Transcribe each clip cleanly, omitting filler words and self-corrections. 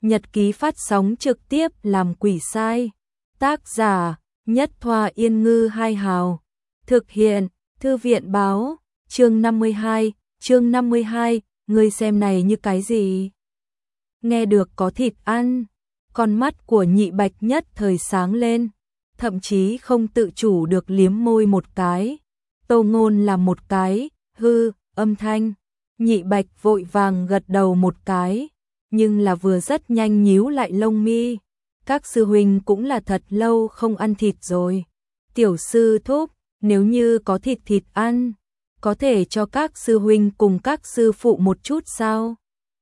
Nhật ký phát sóng trực tiếp làm quỷ sai. Tác giả: Nhất Thoa Yên Ngư Hai Hào. Thực hiện: Thư viện báo. Chương 52, ngươi xem này như cái gì? Nghe được có thịt ăn, con mắt của Nhị Bạch nhất thời sáng lên, thậm chí không tự chủ được liếm môi một cái. Tô Ngôn làm một cái âm thanh, Nhị Bạch vội vàng gật đầu một cái, nhưng là vừa rất nhanh nhíu lại lông mi. Các sư huynh cũng là thật lâu không ăn thịt rồi. Tiểu sư thúc, nếu như có thịt ăn, có thể cho các sư huynh cùng các sư phụ một chút sao?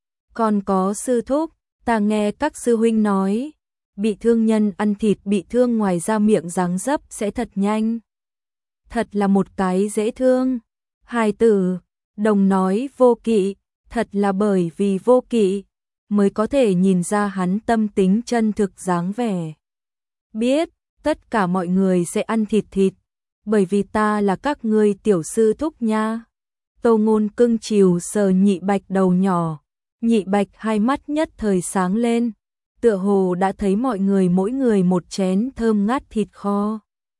Còn có sư thúc, ta nghe các sư huynh nói, bị thương nhân ăn thịt bị thương ngoài ra miệng dáng dấp sẽ thật nhanh. Thật là một cái dễ thương. Hài tử, đồng nói vô kỵ, thật là bởi vì vô kỵ mới có thể nhìn ra hắn tâm tính chân thực dáng vẻ. Biết, tất cả mọi người sẽ ăn thịt, bởi vì ta là các ngươi tiểu sư thúc nha. Tô Ngôn cưng chiều sờ Nhị Bạch đầu nhỏ, Nhị Bạch hai mắt nhất thời sáng lên, tựa hồ đã thấy mọi người mỗi người một chén thơm ngát thịt kho.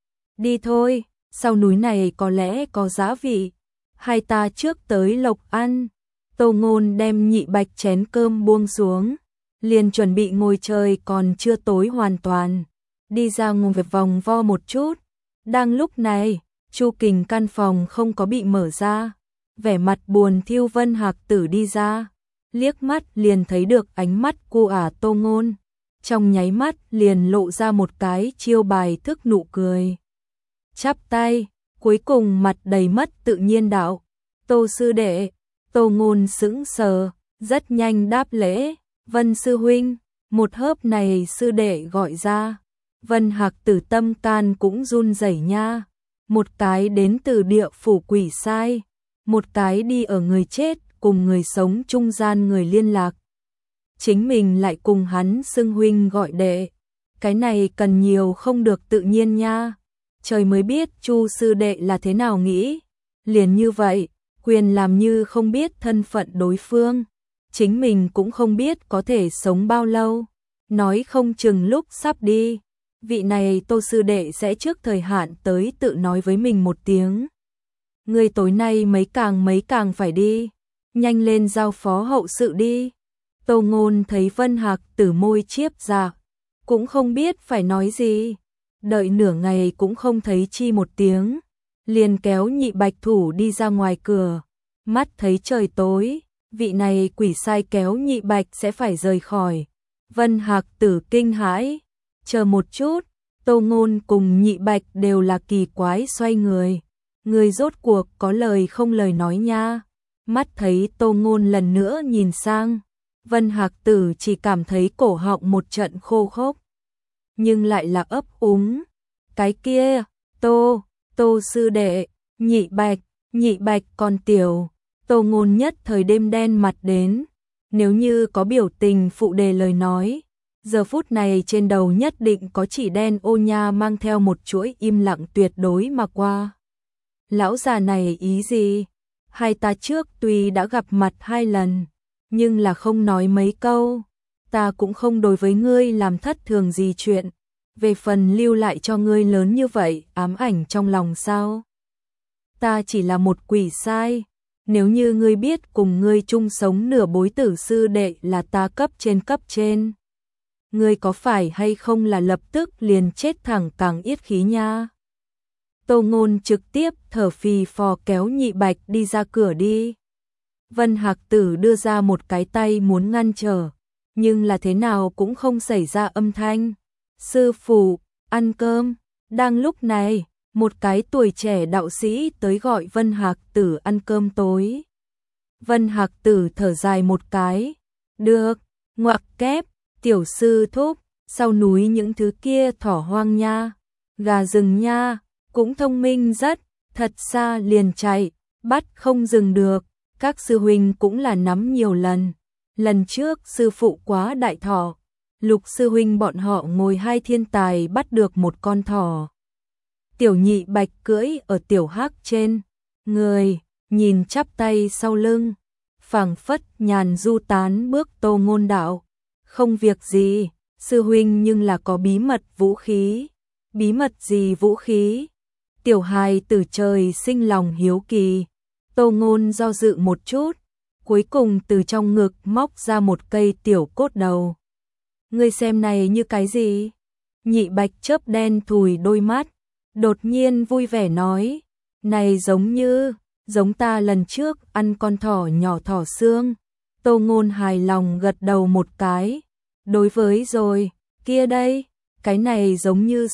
Đi thôi, sau núi này có lẽ có giá vị, hai ta trước tới lộc ăn. Tô Ngôn đem Nhị Bạch chén cơm buông xuống, liền chuẩn bị ngồi chơi, còn chưa tối hoàn toàn, đi ra ngồi về vòng vo một chút. Đang lúc này, Chu Kình căn phòng không có bị mở ra, vẻ mặt buồn thiu Vân Hạc Tử đi ra, liếc mắt liền thấy được ánh mắt của Tô Ngôn, trong nháy mắt liền lộ ra một cái chiêu bài thức nụ cười. Chắp tay, cuối cùng mặt đầy mất tự nhiên đạo: Tô sư đệ. Tô Ngôn sững sờ, rất nhanh đáp lễ: Vân sư huynh. Một hớp này sư đệ gọi ra, Vân Hạc Tử tâm can cũng run rẩy nha. Một cái đến từ địa phủ quỷ sai, một cái đi ở người chết cùng người sống trung gian người liên lạc. Chính mình lại cùng hắn xưng huynh gọi đệ, cái này cần nhiều không được tự nhiên nha. Trời mới biết Chu sư đệ là thế nào nghĩ, liền như vậy, quyền làm như không biết thân phận đối phương, chính mình cũng không biết có thể sống bao lâu, nói không chừng lúc sắp đi, vị này Tô sư đệ sẽ trước thời hạn tới tự nói với mình một tiếng: Ngươi tối nay mấy càng phải đi, nhanh lên giao phó hậu sự đi. Tô Ngôn thấy Vân Hạc Tử môi chiếp ra, cũng không biết phải nói gì, đợi nửa ngày cũng không thấy chi một tiếng, liền kéo Nhị Bạch thủ đi ra ngoài cửa. Mắt thấy trời tối, vị này quỷ sai kéo Nhị Bạch sẽ phải rời khỏi. Vân Hạc Tử kinh hãi, chờ một chút. Tô Ngôn cùng Nhị Bạch đều là kỳ quái xoay người, người rốt cuộc có lời không lời nói nha. Mắt thấy Tô Ngôn lần nữa nhìn sang, Vân Hạc Tử chỉ cảm thấy cổ họng một trận khô khốc, nhưng lại là ấp úng: Cái kia, Tô sư đệ. Nhị Bạch còn tiểu. Tô Ngôn nhất thời đêm đen mặt đến, nếu như có biểu tình phụ đề lời nói, giờ phút này trên đầu nhất định có chỉ đen ô nha mang theo một chuỗi im lặng tuyệt đối mà qua. Lão già này ý gì? Hai ta trước tuy đã gặp mặt 2 lần, nhưng là không nói mấy câu, ta cũng không đối với ngươi làm thất thường gì chuyện, về phần lưu lại cho ngươi lớn như vậy ám ảnh trong lòng sao? Ta chỉ là một quỷ sai, nếu như ngươi biết cùng ngươi chung sống nửa bối tử sư đệ là ta cấp trên, ngươi có phải hay không là lập tức liền chết thẳng càng yết khí nha. Tô Ngôn trực tiếp thở phì phò kéo Nhị Bạch đi ra cửa đi. Vân Hạc Tử đưa ra một cái tay muốn ngăn trở, nhưng là thế nào cũng không xảy ra âm thanh. Sư phụ, ăn cơm. Đang lúc này, một cái tuổi trẻ đạo sĩ tới gọi Vân Hạc Tử ăn cơm tối. Vân Hạc Tử thở dài một cái: Được, ngoặc kép, tiểu sư thúc, sau núi những thứ kia thỏ hoang nha, gà rừng nha, cũng thông minh rất, thật xa liền chạy, bắt không dừng được. Các sư huynh cũng là nắm nhiều lần. Lần trước sư phụ quá đại thỏ, Lục sư huynh bọn họ ngồi 2 thiên tài bắt được một con thỏ. Tiểu Nhị Bạch cưỡi ở tiểu hắc trên người, nhìn chắp tay sau lưng, phảng phất nhàn du tán bước. Tô Ngôn đạo: Không việc gì, sư huynh nhưng là có bí mật vũ khí. Bí mật gì vũ khí? Tiểu hài tử trời sinh lòng hiếu kỳ. Tô Ngôn do dự một chút, cuối cùng từ trong ngực móc ra một cây tiểu cốt đầu. Ngươi xem này như cái gì? Nhị Bạch chớp đen thùi đôi mắt, đột nhiên vui vẻ nói, này giống ta lần trước ăn con thỏ nhỏ thỏ xương. Tô Ngôn hài lòng gật đầu một cái, đối với rồi, kia đây, cái này giống như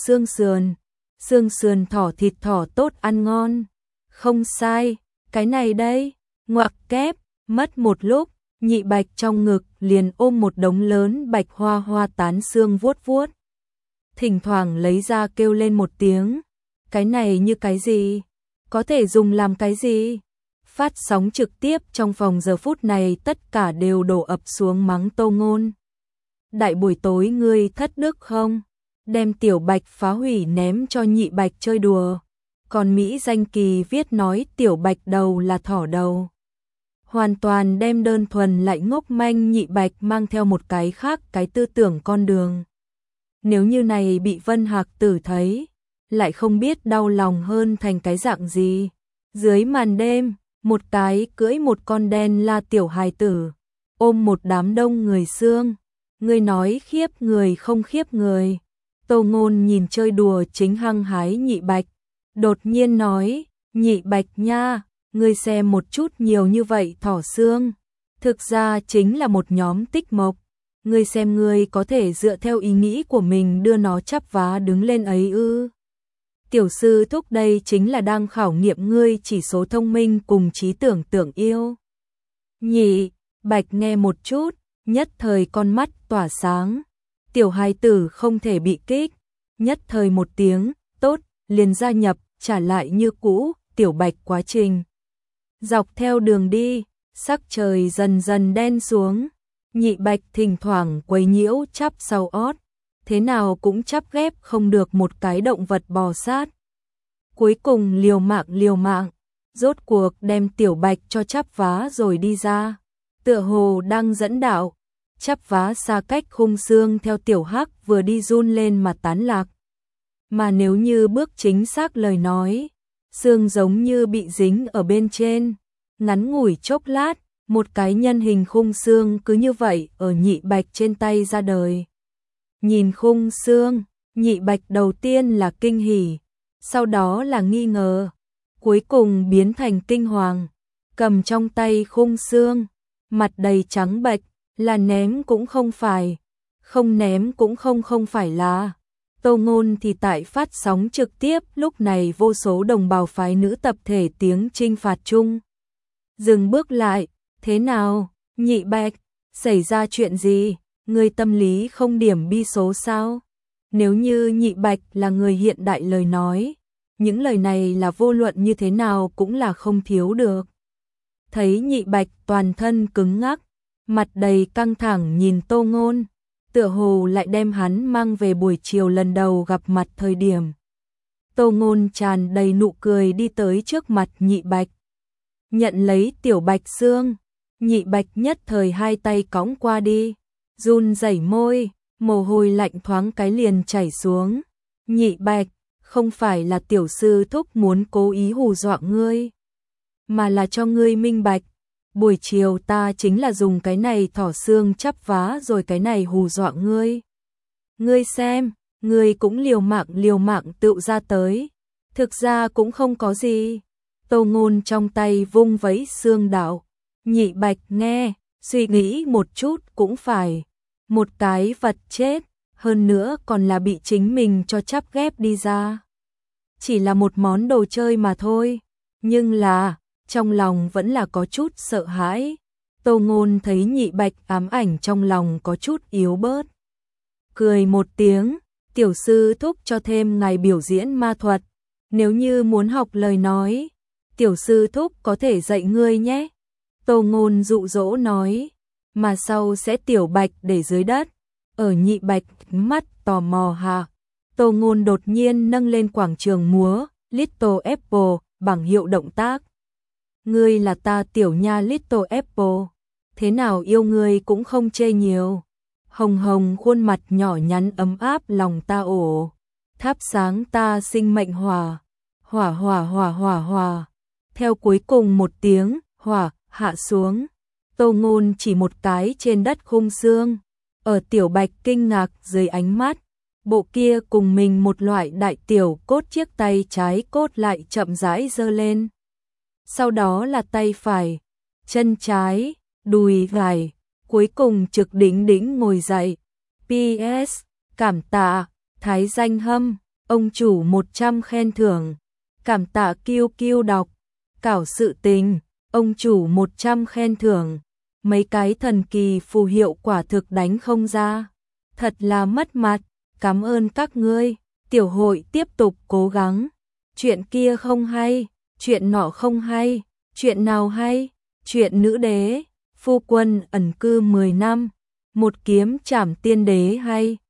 xương sườn thỏ thịt thỏ tốt ăn ngon. Không sai, cái này đây, ngoặc kép, mất một lúc, Nhị Bạch trong ngực liền ôm một đống lớn bạch hoa hoa tán xương vuốt vuốt. Thỉnh thoảng lấy ra kêu lên một tiếng, cái này như cái gì? Có thể dùng làm cái gì? Phát sóng trực tiếp trong phòng giờ phút này tất cả đều đổ ập xuống mắng Tô Ngôn. Đại buổi tối ngươi thất đức không? Đem Tiểu Bạch phá hủy ném cho Nhị Bạch chơi đùa. Còn Mỹ Danh Kỳ viết nói Tiểu Bạch đầu là thỏ đầu. Hoàn toàn đem đơn thuần lại ngốc manh Nhị Bạch mang theo một cái khác cái tư tưởng con đường. Nếu như này bị Vân Hạc Tử thấy, lại không biết đau lòng hơn thành cái dạng gì. Dưới màn đêm, một cái cưỡi một con đen la tiểu hài tử, ôm một đám đông người xương. Ngươi nói khiếp người không khiếp người. Tô Ngôn nhìn chơi đùa chính hăng hái Nhị Bạch, đột nhiên nói, Nhị Bạch nha, ngươi xem một chút nhiều như vậy thỏ xương, thực ra chính là một nhóm tích mộc. Ngươi xem ngươi có thể dựa theo ý nghĩ của mình đưa nó chắp vá đứng lên ấy ư? Tiểu sư thúc đây chính là đang khảo nghiệm ngươi chỉ số thông minh cùng trí tưởng tượng yêu. Nhị Bạch nghe một chút, nhất thời con mắt tỏa sáng. Tiểu hài tử không thể bị kích, nhất thời một tiếng, tốt, liền gia nhập, trả lại như cũ, Tiểu Bạch quá trình. Dọc theo đường đi, sắc trời dần dần đen xuống. Nhị Bạch thỉnh thoảng quấy nhiễu chắp sau ót, thế nào cũng chắp ghép không được một cái động vật bò sát. Cuối cùng liều mạng, rốt cuộc đem Tiểu Bạch cho chắp vá rồi đi ra. Tựa hồ đang dẫn đạo, chắp vá xa cách khung xương theo Tiểu Hắc vừa đi run lên mà tán lạc. Mà nếu như bước chính xác lời nói, xương giống như bị dính ở bên trên, ngắn ngủi chốc lát, một cái nhân hình khung xương cứ như vậy ở Nhị Bạch trên tay ra đời. Nhìn khung xương, Nhị Bạch đầu tiên là kinh hỉ, sau đó là nghi ngờ, cuối cùng biến thành kinh hoàng, cầm trong tay khung xương, mặt đầy trắng bệch, là ném cũng không phải, không ném cũng không phải là. Tô Ngôn thì tại phát sóng trực tiếp lúc này vô số đồng bào phái nữ tập thể tiếng chinh phạt chung. Dừng bước lại, thế nào, Nhị Bạch, xảy ra chuyện gì, người tâm lý không điểm bi số sao? Nếu như Nhị Bạch là người hiện đại lời nói, những lời này là vô luận như thế nào cũng là không thiếu được. Thấy Nhị Bạch toàn thân cứng ngắc, mặt đầy căng thẳng nhìn Tô Ngôn, tựa hồ lại đem hắn mang về buổi chiều lần đầu gặp mặt thời điểm. Tô Ngôn tràn đầy nụ cười đi tới trước mặt Nhị Bạch, nhận lấy Tiểu Bạch xương. Nhị Bạch nhất thời hai tay cõng qua đi, run rẩy môi, mồ hôi lạnh thoáng cái liền chảy xuống. Nhị Bạch, không phải là tiểu sư thúc muốn cố ý hù dọa ngươi, mà là cho ngươi minh bạch, buổi chiều ta chính là dùng cái này thỏ xương chắp vá rồi cái này hù dọa ngươi. Ngươi xem, ngươi cũng liều mạng tự ra tới, thực ra cũng không có gì. Tô Ngôn trong tay vung vẫy xương đạo. Nhị Bạch nghe, suy nghĩ một chút cũng phải, một cái vật chết, hơn nữa còn là bị chính mình cho chắp ghép đi ra. Chỉ là một món đồ chơi mà thôi, nhưng là, trong lòng vẫn là có chút sợ hãi. Tô Ngôn thấy Nhị Bạch ám ảnh trong lòng có chút yếu bớt. Cười một tiếng, tiểu sư thúc cho thêm ngày biểu diễn ma thuật, nếu như muốn học lời nói, tiểu sư thúc có thể dạy ngươi nhé. Tô Ngôn dụ dỗ nói, mà sau sẽ Tiểu Bạch để dưới đất. Ở Nhị Bạch mắt tò mò hạ, Tô Ngôn đột nhiên nâng lên quảng trường múa Little Apple bằng hiệu động tác. Ngươi là ta tiểu nha Little Apple, thế nào yêu ngươi cũng không chê nhiều. hồng hồng khuôn mặt nhỏ nhắn ấm áp lòng ta ổ, thắp sáng ta sinh mệnh hỏa, hỏa hỏa hỏa hỏa hỏa. Theo cuối cùng một tiếng hỏa hạ xuống, Tô Ngôn chỉ một cái trên đất khung xương, ở Tiểu Bạch kinh ngạc dưới ánh mắt, bộ kia cùng mình một loại đại tiểu cốt chiếc tay trái cốt lại chậm rãi giơ lên. Sau đó là tay phải, chân trái, đùi gài, cuối cùng trực đỉnh đỉnh ngồi dậy. PS, cảm tạ, Thái Danh Hâm, ông chủ 100 khen thưởng. Cảm tạ Kiêu Kiêu đọc, cảo sự tình, ông chủ 100 khen thưởng. Mấy cái thần kỳ phù hiệu quả thực đánh không ra. Thật là mất mặt, cảm ơn các ngươi, tiểu hội tiếp tục cố gắng. Chuyện kia không hay, chuyện nọ không hay, chuyện nào hay, chuyện nữ đế, phu quân ẩn cư 10 năm, một kiếm trảm tiên đế hay.